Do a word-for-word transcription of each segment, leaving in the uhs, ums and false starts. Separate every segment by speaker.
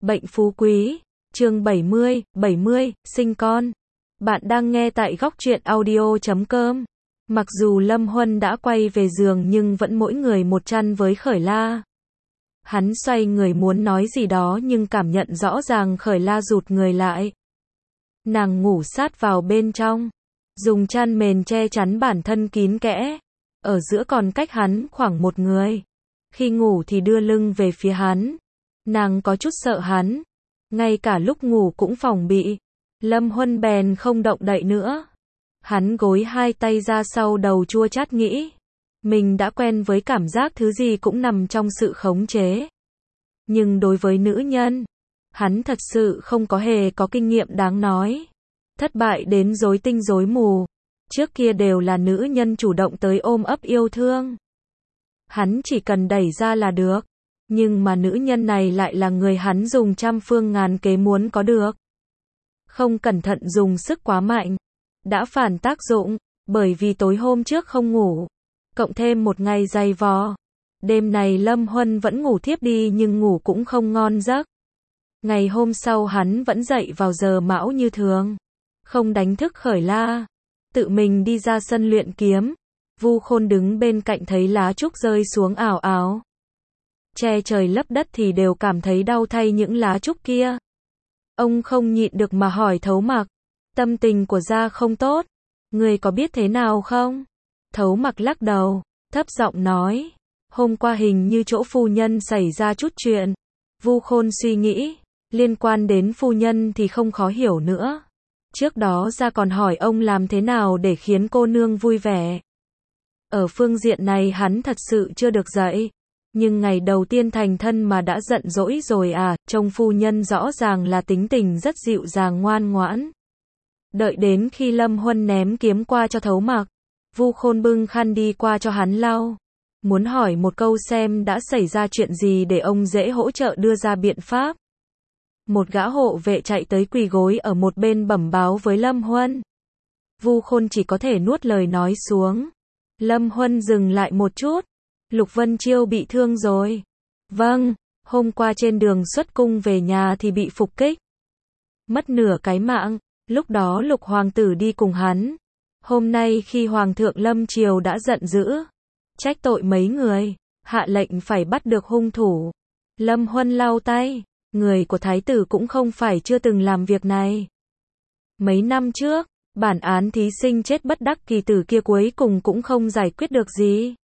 Speaker 1: Bệnh phú quý, chương bảy mươi, bảy mươi, sinh con. Bạn đang nghe tại góc truyện audio chấm com. Mặc dù Lâm Huân đã quay về giường nhưng vẫn mỗi người một chăn với Khởi La. Hắn xoay người muốn nói gì đó nhưng cảm nhận rõ ràng Khởi La rụt người lại. Nàng ngủ sát vào bên trong, dùng chăn mền che chắn bản thân kín kẽ. Ở giữa còn cách hắn khoảng một người. Khi ngủ thì đưa lưng về phía hắn. Nàng có chút sợ hắn, ngay cả lúc ngủ cũng phòng bị. Lâm Huân bèn không động đậy nữa. Hắn gối hai tay ra sau đầu chua chát nghĩ. Mình đã quen với cảm giác thứ gì cũng nằm trong sự khống chế. Nhưng đối với nữ nhân, hắn thật sự không có hề có kinh nghiệm đáng nói. Thất bại đến rối tinh rối mù. Trước kia đều là nữ nhân chủ động tới ôm ấp yêu thương. Hắn chỉ cần đẩy ra là được. Nhưng mà nữ nhân này lại là người hắn dùng trăm phương ngàn kế muốn có được. Không cẩn thận dùng sức quá mạnh. Đã phản tác dụng, bởi vì tối hôm trước không ngủ. Cộng thêm một ngày dày vò. Đêm này Lâm Huân vẫn ngủ thiếp đi nhưng ngủ cũng không ngon giấc. Ngày hôm sau hắn vẫn dậy vào giờ mão như thường. Không đánh thức Khởi La. Tự mình đi ra sân luyện kiếm. Vu Khôn đứng bên cạnh thấy lá trúc rơi xuống ảo ảo. Che trời lấp đất thì đều cảm thấy đau thay những lá trúc kia. Ông không nhịn được mà hỏi Thấu Mặc. Tâm tình của Gia không tốt. Người có biết thế nào không? Thấu Mặc lắc đầu, thấp giọng nói. Hôm qua hình như chỗ phu nhân xảy ra chút chuyện. Vu Khôn suy nghĩ. Liên quan đến phu nhân thì không khó hiểu nữa. Trước đó Gia còn hỏi ông làm thế nào để khiến cô nương vui vẻ. Ở phương diện này hắn thật sự chưa được dạy. Nhưng ngày đầu tiên thành thân mà đã giận dỗi rồi à, trông phu nhân rõ ràng là tính tình rất dịu dàng ngoan ngoãn. Đợi đến khi Lâm Huân ném kiếm qua cho Thấu Mặc, Vu Khôn bưng khăn đi qua cho hắn lau. Muốn hỏi một câu xem đã xảy ra chuyện gì để ông dễ hỗ trợ đưa ra biện pháp. Một gã hộ vệ chạy tới quỳ gối ở một bên bẩm báo với Lâm Huân. Vu Khôn chỉ có thể nuốt lời nói xuống. Lâm Huân dừng lại một chút. Lục Vân Chiêu bị thương rồi. Vâng, hôm qua trên đường xuất cung về nhà thì bị phục kích. Mất nửa cái mạng, lúc đó Lục Hoàng tử đi cùng hắn. Hôm nay khi Hoàng thượng Lâm Triều đã giận dữ, trách tội mấy người, hạ lệnh phải bắt được hung thủ. Lâm Huân lau tay, người của Thái tử cũng không phải chưa từng làm việc này. Mấy năm trước, bản án thí sinh chết bất đắc kỳ tử kia cuối cùng cũng không giải quyết được gì.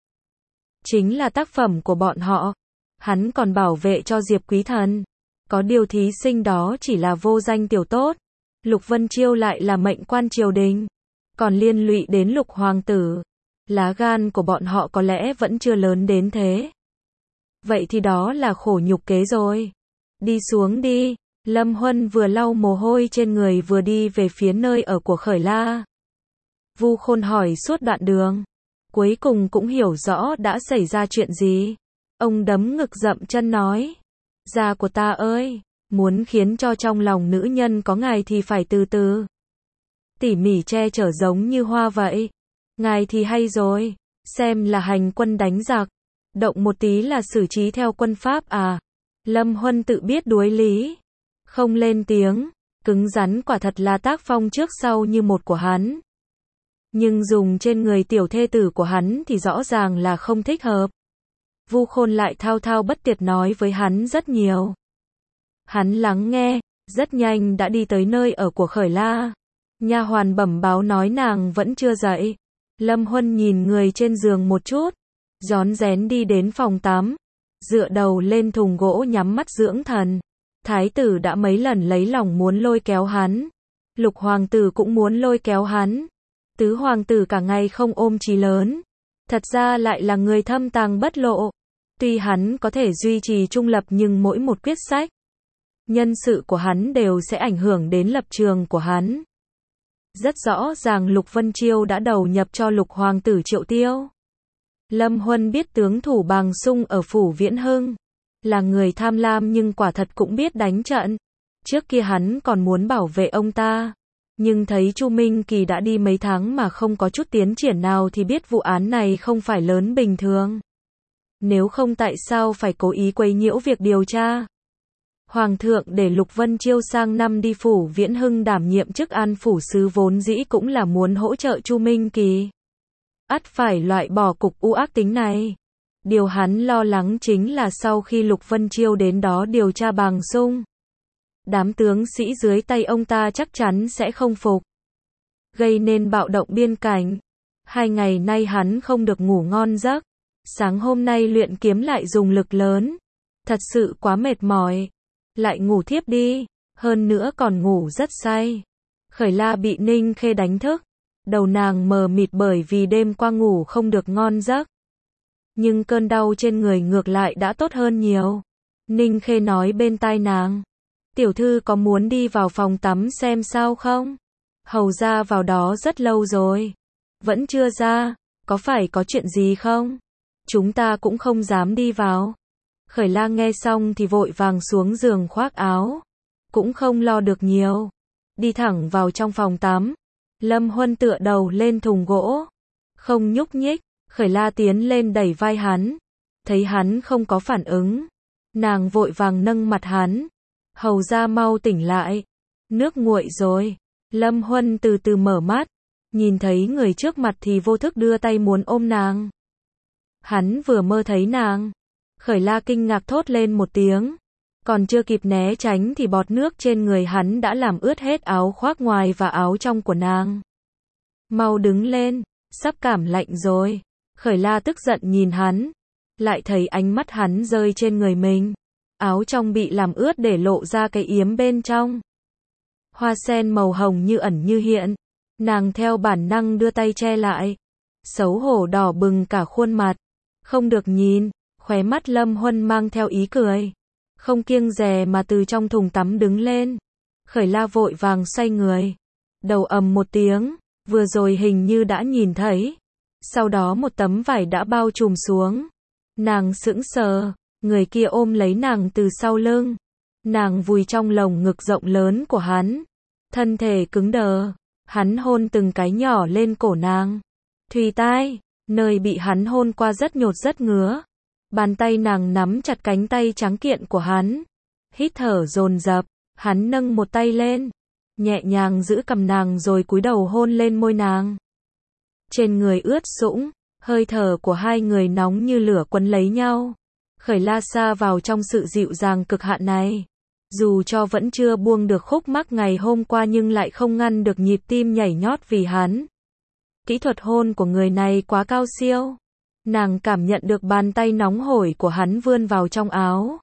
Speaker 1: Chính là tác phẩm của bọn họ. Hắn còn bảo vệ cho Diệp Quý Thần. Có điều thí sinh đó chỉ là vô danh tiểu tốt. Lục Vân Chiêu lại là mệnh quan triều đình. Còn liên lụy đến Lục Hoàng tử. Lá gan của bọn họ có lẽ vẫn chưa lớn đến thế. Vậy thì đó là khổ nhục kế rồi. Đi xuống đi. Lâm Huân vừa lau mồ hôi trên người vừa đi về phía nơi ở của Khởi La. Vu Khôn hỏi suốt đoạn đường. Cuối cùng cũng hiểu rõ đã xảy ra chuyện gì. Ông đấm ngực dậm chân nói. Gia của ta ơi, muốn khiến cho trong lòng nữ nhân có ngài thì phải từ từ. Tỉ mỉ che chở giống như hoa vậy. Ngài thì hay rồi, xem là hành quân đánh giặc. Động một tí là xử trí theo quân pháp à. Lâm Huân tự biết đuối lý. Không lên tiếng, cứng rắn quả thật là tác phong trước sau như một của hắn. Nhưng dùng trên người tiểu thê tử của hắn thì rõ ràng là không thích hợp. Vu Khôn lại thao thao bất tuyệt nói với hắn rất nhiều. Hắn lắng nghe, rất nhanh đã đi tới nơi ở của Khởi La. Nha hoàn bẩm báo nói nàng vẫn chưa dậy. Lâm Huân nhìn người trên giường một chút, rón rén đi đến phòng tắm, dựa đầu lên thùng gỗ nhắm mắt dưỡng thần. Thái tử đã mấy lần lấy lòng muốn lôi kéo hắn. Lục Hoàng tử cũng muốn lôi kéo hắn. Tứ Hoàng tử cả ngày không ôm chí lớn. Thật ra lại là người thâm tàng bất lộ. Tuy hắn có thể duy trì trung lập nhưng mỗi một quyết sách, nhân sự của hắn đều sẽ ảnh hưởng đến lập trường của hắn. Rất rõ ràng Lục Vân Chiêu đã đầu nhập cho Lục Hoàng tử Triệu Tiêu. Lâm Huân biết tướng thủ Bàng Sung ở phủ Viễn Hưng. Là người tham lam nhưng quả thật cũng biết đánh trận. Trước kia hắn còn muốn bảo vệ ông ta. Nhưng thấy Chu Minh Kỳ đã đi mấy tháng mà không có chút tiến triển nào thì biết vụ án này không phải lớn bình thường. Nếu không tại sao phải cố ý quấy nhiễu việc điều tra. Hoàng thượng để Lục Vân Chiêu sang năm đi phủ Viễn Hưng đảm nhiệm chức an phủ sứ vốn dĩ cũng là muốn hỗ trợ Chu Minh Kỳ. Ắt phải loại bỏ cục u ác tính này. Điều hắn lo lắng chính là sau khi Lục Vân Chiêu đến đó điều tra Bàng Sung, đám tướng sĩ dưới tay ông ta chắc chắn sẽ không phục, gây nên bạo động biên cảnh. Hai ngày nay hắn không được ngủ ngon giấc. Sáng hôm nay luyện kiếm lại dùng lực lớn. Thật sự quá mệt mỏi. Lại ngủ thiếp đi. Hơn nữa còn ngủ rất say. Khởi La bị Ninh Khê đánh thức. Đầu nàng mờ mịt bởi vì đêm qua ngủ không được ngon giấc. Nhưng cơn đau trên người ngược lại đã tốt hơn nhiều. Ninh Khê nói bên tai nàng. Tiểu thư có muốn đi vào phòng tắm xem sao không? Hầu ra vào đó rất lâu rồi. Vẫn chưa ra. Có phải có chuyện gì không? Chúng ta cũng không dám đi vào. Khởi La nghe xong thì vội vàng xuống giường khoác áo. Cũng không lo được nhiều. Đi thẳng vào trong phòng tắm. Lâm Huân tựa đầu lên thùng gỗ. Không nhúc nhích. Khởi La tiến lên đẩy vai hắn. Thấy hắn không có phản ứng. Nàng vội vàng nâng mặt hắn. Hầu ra mau tỉnh lại. Nước nguội rồi. Lâm Huân từ từ mở mắt. Nhìn thấy người trước mặt thì vô thức đưa tay muốn ôm nàng. Hắn vừa mơ thấy nàng. Khởi La kinh ngạc thốt lên một tiếng. Còn chưa kịp né tránh thì bọt nước trên người hắn đã làm ướt hết áo khoác ngoài và áo trong của nàng. Mau đứng lên, sắp cảm lạnh rồi. Khởi La tức giận nhìn hắn. Lại thấy ánh mắt hắn rơi trên người mình. Áo trong bị làm ướt để lộ ra cái yếm bên trong. Hoa sen màu hồng như ẩn như hiện. Nàng theo bản năng đưa tay che lại. Xấu hổ đỏ bừng cả khuôn mặt. Không được nhìn. Khóe mắt Lâm Huân mang theo ý cười. Không kiêng dè mà từ trong thùng tắm đứng lên. Khởi La vội vàng xoay người. Đầu ầm một tiếng. Vừa rồi hình như đã nhìn thấy. Sau đó một tấm vải đã bao trùm xuống. Nàng sững sờ. Người kia ôm lấy nàng từ sau lưng. Nàng vùi trong lồng ngực rộng lớn của hắn. Thân thể cứng đờ. Hắn hôn từng cái nhỏ lên cổ nàng. Thùy tai. Nơi bị hắn hôn qua rất nhột rất ngứa. Bàn tay nàng nắm chặt cánh tay trắng kiện của hắn. Hít thở dồn dập. Hắn nâng một tay lên. Nhẹ nhàng giữ cầm nàng rồi cúi đầu hôn lên môi nàng. Trên người ướt sũng. Hơi thở của hai người nóng như lửa quấn lấy nhau. Khởi La sa vào trong sự dịu dàng cực hạn này. Dù cho vẫn chưa buông được khúc mắc ngày hôm qua nhưng lại không ngăn được nhịp tim nhảy nhót vì hắn. Kỹ thuật hôn của người này quá cao siêu. Nàng cảm nhận được bàn tay nóng hổi của hắn vươn vào trong áo.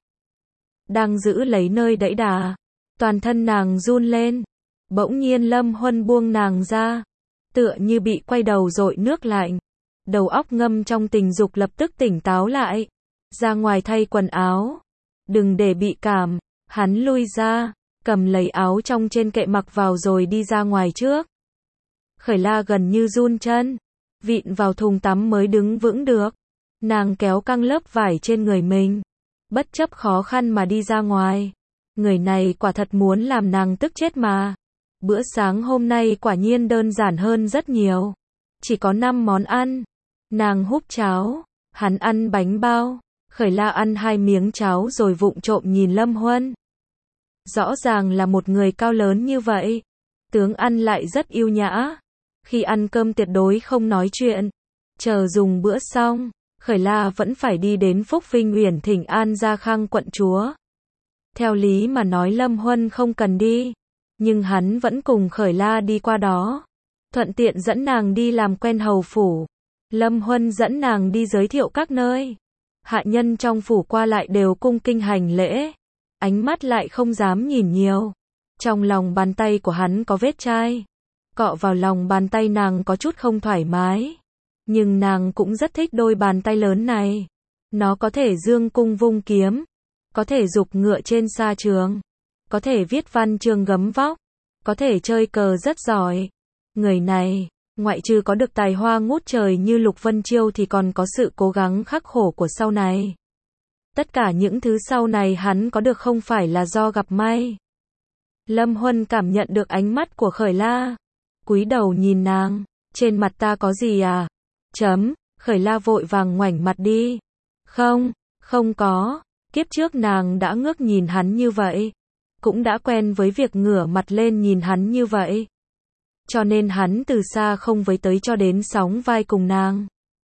Speaker 1: Đang giữ lấy nơi đẫy đà. Toàn thân nàng run lên. Bỗng nhiên Lâm Huân buông nàng ra. Tựa như bị quay đầu dội nước lạnh. Đầu óc ngâm trong tình dục lập tức tỉnh táo lại. Ra ngoài thay quần áo. Đừng để bị cảm. Hắn lui ra. Cầm lấy áo trong trên kệ mặc vào rồi đi ra ngoài trước. Khởi La gần như run chân. Vịn vào thùng tắm mới đứng vững được. Nàng kéo căng lớp vải trên người mình. Bất chấp khó khăn mà đi ra ngoài. Người này quả thật muốn làm nàng tức chết mà. Bữa sáng hôm nay quả nhiên đơn giản hơn rất nhiều. Chỉ có năm món ăn. Nàng húp cháo. Hắn ăn bánh bao. Khởi La ăn hai miếng cháo rồi vụng trộm nhìn Lâm Huân. Rõ ràng là một người cao lớn như vậy. Tướng ăn lại rất yêu nhã. Khi ăn cơm tuyệt đối không nói chuyện. Chờ dùng bữa xong, Khởi La vẫn phải đi đến Phúc Vinh Uyển thỉnh an Gia Khang quận chúa. Theo lý mà nói Lâm Huân không cần đi. Nhưng hắn vẫn cùng Khởi La đi qua đó. Thuận tiện dẫn nàng đi làm quen hầu phủ. Lâm Huân dẫn nàng đi giới thiệu các nơi. Hạ nhân trong phủ qua lại đều cung kinh hành lễ. Ánh mắt lại không dám nhìn nhiều. Trong lòng bàn tay của hắn có vết chai. Cọ vào lòng bàn tay nàng có chút không thoải mái. Nhưng nàng cũng rất thích đôi bàn tay lớn này. Nó có thể dương cung vung kiếm. Có thể giục ngựa trên sa trường. Có thể viết văn chương gấm vóc. Có thể chơi cờ rất giỏi. Người này, ngoại trừ có được tài hoa ngút trời như Lục Vân Chiêu thì còn có sự cố gắng khắc khổ của sau này. Tất cả những thứ sau này hắn có được không phải là do gặp may. Lâm Huân cảm nhận được ánh mắt của Khởi La. Cúi đầu nhìn nàng. Trên mặt ta có gì à? Chấm. Khởi La vội vàng ngoảnh mặt đi. Không, không có. Kiếp trước nàng đã ngước nhìn hắn như vậy, cũng đã quen với việc ngửa mặt lên nhìn hắn như vậy. Cho nên hắn từ xa không với tới cho đến sóng vai cùng nàng.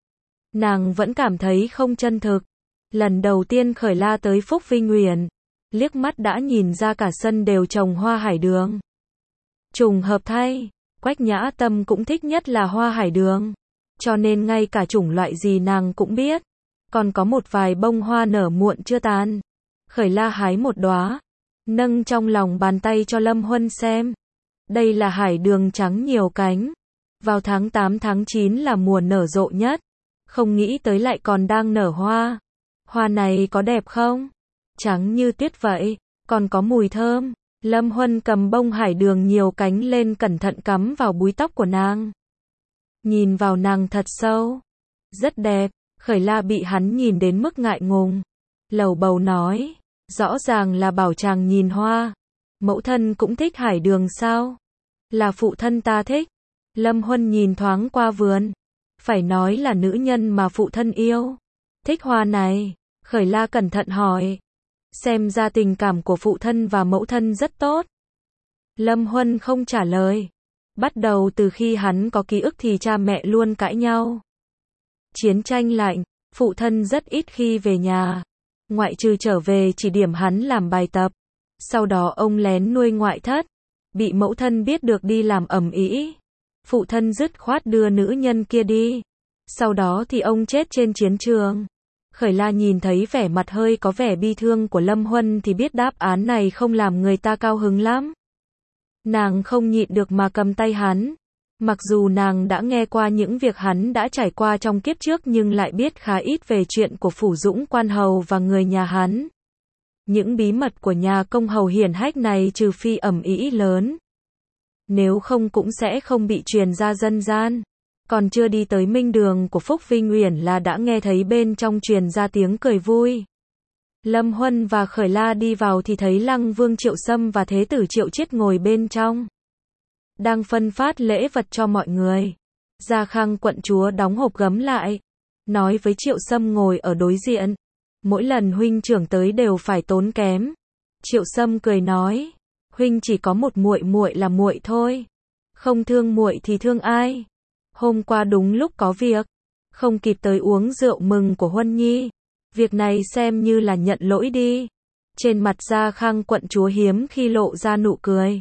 Speaker 1: Nàng vẫn cảm thấy không chân thực. Lần đầu tiên Khởi La tới Phúc Vinh Uyển, liếc mắt đã nhìn ra cả sân đều trồng hoa hải đường. Trùng hợp thay, Quách Nhã Tâm cũng thích nhất là hoa hải đường, cho nên ngay cả chủng loại gì nàng cũng biết. Còn có một vài bông hoa nở muộn chưa tàn. Khởi La hái một đóa, nâng trong lòng bàn tay cho Lâm Huân xem. Đây là hải đường trắng nhiều cánh. Vào tháng tám tháng chín là mùa nở rộ nhất. Không nghĩ tới lại còn đang nở hoa. Hoa này có đẹp không? Trắng như tuyết vậy, còn có mùi thơm. Lâm Huân cầm bông hải đường nhiều cánh lên cẩn thận cắm vào búi tóc của nàng. Nhìn vào nàng thật sâu. Rất đẹp. Khởi La bị hắn nhìn đến mức ngại ngùng. Lầu bầu nói. Rõ ràng là bảo chàng nhìn hoa. Mẫu thân cũng thích hải đường sao? Là phụ thân ta thích. Lâm Huân nhìn thoáng qua vườn. Phải nói là nữ nhân mà phụ thân yêu. Thích hoa này. Khởi La cẩn thận hỏi. Xem ra tình cảm của phụ thân và mẫu thân rất tốt. Lâm Huân không trả lời. Bắt đầu từ khi hắn có ký ức thì cha mẹ luôn cãi nhau. Chiến tranh lạnh, phụ thân rất ít khi về nhà. Ngoại trừ trở về chỉ điểm hắn làm bài tập. Sau đó ông lén nuôi ngoại thất. Bị mẫu thân biết được đi làm ầm ĩ. Phụ thân dứt khoát đưa nữ nhân kia đi. Sau đó thì ông chết trên chiến trường. Khởi La nhìn thấy vẻ mặt hơi có vẻ bi thương của Lâm Huân thì biết đáp án này không làm người ta cao hứng lắm. Nàng không nhịn được mà cầm tay hắn. Mặc dù nàng đã nghe qua những việc hắn đã trải qua trong kiếp trước nhưng lại biết khá ít về chuyện của Phủ Dũng Quan Hầu và người nhà hắn. Những bí mật của nhà công hầu hiển hách này trừ phi ầm ĩ lớn. Nếu không cũng sẽ không bị truyền ra dân gian. Còn chưa đi tới minh đường của Phúc Vinh Uyển là đã nghe thấy bên trong truyền ra tiếng cười vui. Lâm Huân và Khởi La đi vào thì thấy Lăng Vương Triệu Sâm và Thế tử Triệu Chiết ngồi bên trong. Đang phân phát lễ vật cho mọi người. Gia Khang quận chúa đóng hộp gấm lại. Nói với Triệu Sâm ngồi ở đối diện. Mỗi lần huynh trưởng tới đều phải tốn kém. Triệu Sâm cười nói. Huynh chỉ có một muội muội là muội thôi. Không thương muội thì thương ai? Hôm qua đúng lúc có việc. Không kịp tới uống rượu mừng của Huân Nhi. Việc này xem như là nhận lỗi đi. Trên mặt Gia Khang quận chúa hiếm khi lộ ra nụ cười.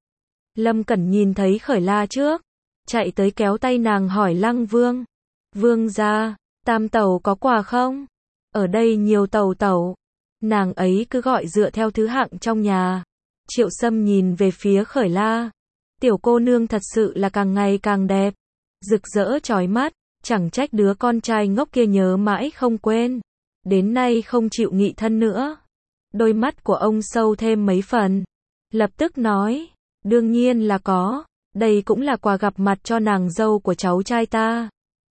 Speaker 1: Lâm Cẩn nhìn thấy Khởi La trước. Chạy tới kéo tay nàng hỏi Lăng Vương. Vương gia, tam tẩu có quà không? Ở đây nhiều tẩu tẩu. Nàng ấy cứ gọi dựa theo thứ hạng trong nhà. Triệu Sâm nhìn về phía Khởi La. Tiểu cô nương thật sự là càng ngày càng đẹp. Rực rỡ chói mắt. Chẳng trách đứa con trai ngốc kia nhớ mãi không quên. Đến nay không chịu nghị thân nữa. Đôi mắt của ông sâu thêm mấy phần. Lập tức nói. Đương nhiên là có. Đây cũng là quà gặp mặt cho nàng dâu của cháu trai ta.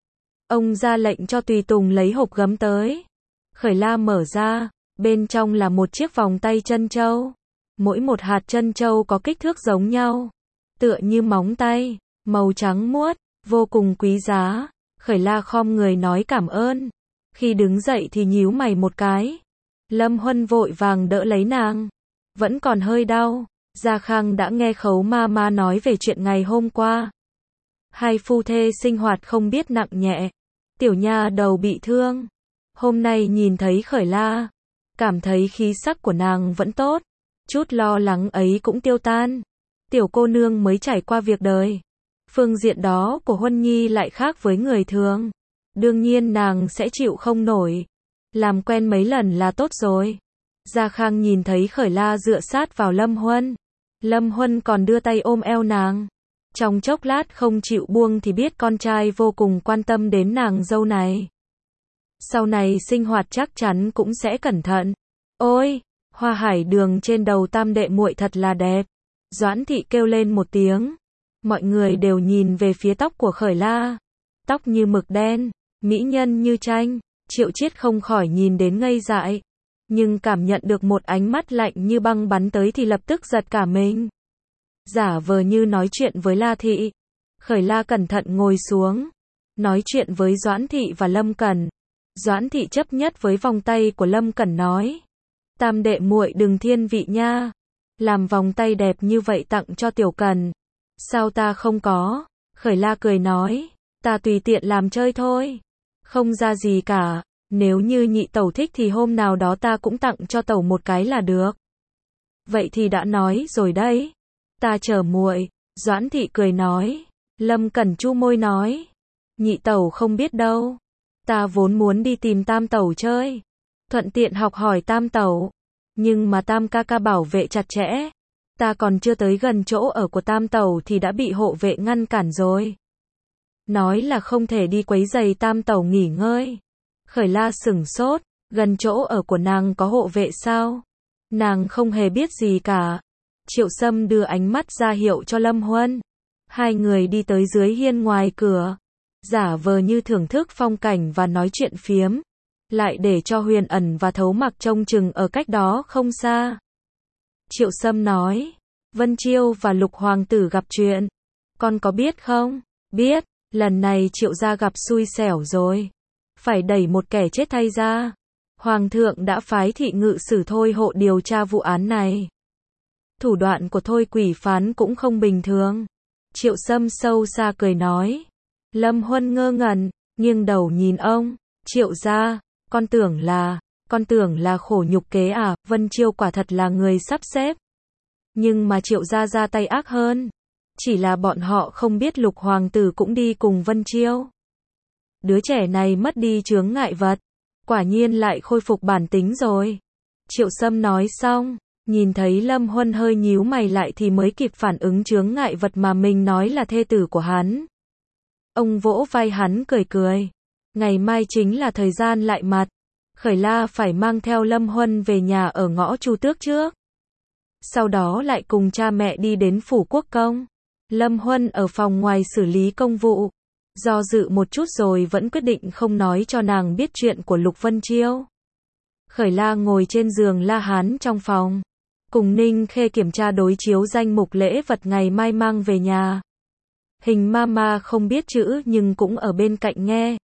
Speaker 1: Ông ra lệnh cho tùy tùng lấy hộp gấm tới. Khởi La mở ra. Bên trong là một chiếc vòng tay chân châu. Mỗi một hạt chân châu có kích thước giống nhau. Tựa như móng tay. Màu trắng muốt. Vô cùng quý giá. Khởi La khom người nói cảm ơn. Khi đứng dậy thì nhíu mày một cái. Lâm Huân vội vàng đỡ lấy nàng. Vẫn còn hơi đau. Gia Khang đã nghe Khấu ma ma nói về chuyện ngày hôm qua. Hai phu thê sinh hoạt không biết nặng nhẹ. Tiểu nha đầu bị thương. Hôm nay nhìn thấy Khởi La. Cảm thấy khí sắc của nàng vẫn tốt. Chút lo lắng ấy cũng tiêu tan. Tiểu cô nương mới trải qua việc đời. Phương diện đó của Huân Nhi lại khác với người thường. Đương nhiên nàng sẽ chịu không nổi. Làm quen mấy lần là tốt rồi. Gia Khang nhìn thấy Khởi La dựa sát vào Lâm Huân. Lâm Huân còn đưa tay ôm eo nàng. Trong chốc lát không chịu buông thì biết con trai vô cùng quan tâm đến nàng dâu này. Sau này sinh hoạt chắc chắn cũng sẽ cẩn thận. Ôi, hoa hải đường trên đầu tam đệ muội thật là đẹp. Doãn thị kêu lên một tiếng. Mọi người đều nhìn về phía tóc của Khởi La. Tóc như mực đen, mỹ nhân như tranh. Triệu Chiết không khỏi nhìn đến ngây dại. Nhưng cảm nhận được một ánh mắt lạnh như băng bắn tới thì lập tức giật cả mình. Giả vờ như nói chuyện với La thị. Khởi La cẩn thận ngồi xuống. Nói chuyện với Doãn thị và Lâm Cẩn. Doãn thị chấp nhất với vòng tay của Lâm Cẩn nói. Tam đệ muội đừng thiên vị nha. Làm vòng tay đẹp như vậy tặng cho Tiểu Cần. Sao ta không có? Khởi La cười nói, ta tùy tiện làm chơi thôi. Không ra gì cả, nếu như nhị tẩu thích thì hôm nào đó ta cũng tặng cho tẩu một cái là được. Vậy thì đã nói rồi đấy. Ta chờ muội. Doãn thị cười nói. Lâm Cẩn chu môi nói, nhị tẩu không biết đâu. Ta vốn muốn đi tìm tam tẩu chơi, thuận tiện học hỏi tam tẩu. Nhưng mà tam ca ca bảo vệ chặt chẽ. Ta còn chưa tới gần chỗ ở của tam tẩu thì đã bị hộ vệ ngăn cản rồi. Nói là không thể đi quấy giày tam tẩu nghỉ ngơi. Khởi La sửng sốt, gần chỗ ở của nàng có hộ vệ sao? Nàng không hề biết gì cả. Triệu Sâm đưa ánh mắt ra hiệu cho Lâm Huân. Hai người đi tới dưới hiên ngoài cửa, giả vờ như thưởng thức phong cảnh và nói chuyện phiếm, lại để cho Huyền Ẩn và Thấu Mặc trông chừng ở cách đó không xa. Triệu Sâm nói, Vân Chiêu và Lục Hoàng tử gặp chuyện, con có biết không? Biết, lần này Triệu gia gặp xui xẻo rồi, phải đẩy một kẻ chết thay ra. Hoàng thượng đã phái thị ngự sử Thôi Hộ điều tra vụ án này. Thủ đoạn của Thôi Quỷ Phán cũng không bình thường. Triệu Sâm sâu xa cười nói. Lâm Huân ngơ ngẩn, nghiêng đầu nhìn ông. Triệu gia, con tưởng là, con tưởng là khổ nhục kế à? Vân Chiêu quả thật là người sắp xếp. Nhưng mà Triệu gia ra tay ác hơn. Chỉ là bọn họ không biết Lục Hoàng tử cũng đi cùng Vân Chiêu. Đứa trẻ này mất đi chướng ngại vật, quả nhiên lại khôi phục bản tính rồi. Triệu Sâm nói xong, nhìn thấy Lâm Huân hơi nhíu mày lại thì mới kịp phản ứng chướng ngại vật mà mình nói là thê tử của hắn. Ông vỗ vai hắn cười cười. Ngày mai chính là thời gian lại mặt. Khởi La phải mang theo Lâm Huân về nhà ở ngõ Chu Tước trước. Sau đó lại cùng cha mẹ đi đến phủ quốc công. Lâm Huân ở phòng ngoài xử lý công vụ. Do dự một chút rồi vẫn quyết định không nói cho nàng biết chuyện của Lục Vân Chiêu. Khởi La ngồi trên giường La Hán trong phòng, cùng Ninh Khê kiểm tra đối chiếu danh mục lễ vật ngày mai mang về nhà. Hình Mama không biết chữ nhưng cũng ở bên cạnh nghe.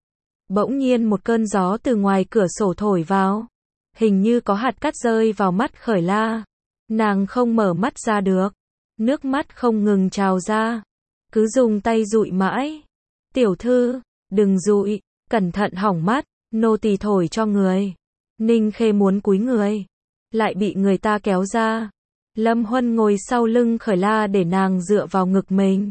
Speaker 1: Bỗng nhiên một cơn gió từ ngoài cửa sổ thổi vào. Hình như có hạt cát rơi vào mắt Khởi La. Nàng không mở mắt ra được. Nước mắt không ngừng trào ra. Cứ dùng tay dụi mãi. Tiểu thư, đừng dụi, cẩn thận hỏng mắt, nô tỳ thổi cho người. Ninh Khê muốn cúi người, lại bị người ta kéo ra. Lâm Huân ngồi sau lưng Khởi La để nàng dựa vào ngực mình.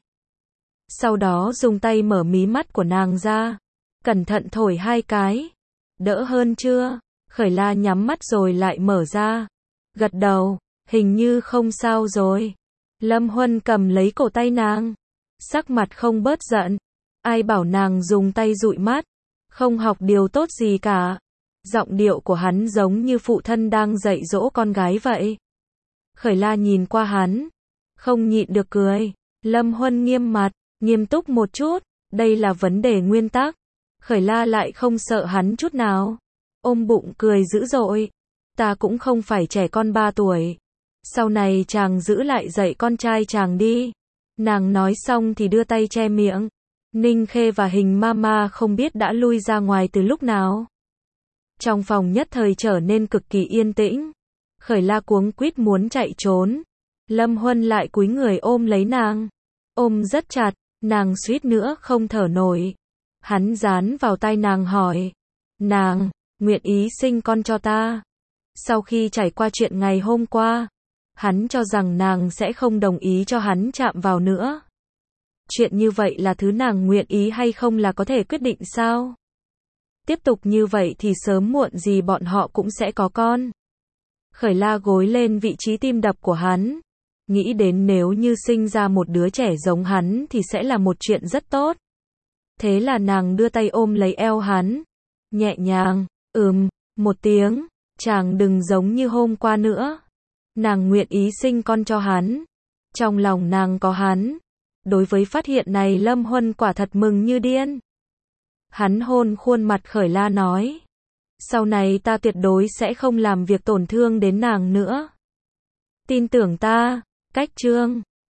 Speaker 1: Sau đó dùng tay mở mí mắt của nàng ra. Cẩn thận thổi hai cái. Đỡ hơn chưa? Khởi La nhắm mắt rồi lại mở ra. Gật đầu, hình như không sao rồi. Lâm Huân cầm lấy cổ tay nàng. Sắc mặt không bớt giận. Ai bảo nàng dùng tay dụi mắt. Không học điều tốt gì cả. Giọng điệu của hắn giống như phụ thân đang dạy dỗ con gái vậy. Khởi La nhìn qua hắn, không nhịn được cười. Lâm Huân nghiêm mặt, nghiêm túc một chút, đây là vấn đề nguyên tắc. Khởi La lại không sợ hắn chút nào. Ôm bụng cười dữ dội. Ta cũng không phải trẻ con ba tuổi. Sau này chàng giữ lại dạy con trai chàng đi. Nàng nói xong thì đưa tay che miệng. Ninh Khê và Hình Mama không biết đã lui ra ngoài từ lúc nào. Trong phòng nhất thời trở nên cực kỳ yên tĩnh. Khởi La cuống quýt muốn chạy trốn. Lâm Huân lại cúi người ôm lấy nàng. Ôm rất chặt, nàng suýt nữa không thở nổi. Hắn dán vào tai nàng hỏi. Nàng, nguyện ý sinh con cho ta. Sau khi trải qua chuyện ngày hôm qua, hắn cho rằng nàng sẽ không đồng ý cho hắn chạm vào nữa. Chuyện như vậy là thứ nàng nguyện ý hay không là có thể quyết định sao? Tiếp tục như vậy thì sớm muộn gì bọn họ cũng sẽ có con. Khởi La gối lên vị trí tim đập của hắn. Nghĩ đến nếu như sinh ra một đứa trẻ giống hắn thì sẽ là một chuyện rất tốt. Thế là nàng đưa tay ôm lấy eo hắn. Nhẹ nhàng, ừm, một tiếng. Chàng đừng giống như hôm qua nữa. Nàng nguyện ý sinh con cho hắn. Trong lòng nàng có hắn. Đối với phát hiện này Lâm Huân quả thật mừng như điên. Hắn hôn khuôn mặt Khởi La nói. Sau này ta tuyệt đối sẽ không làm việc tổn thương đến nàng nữa. Tin tưởng ta. Cách chương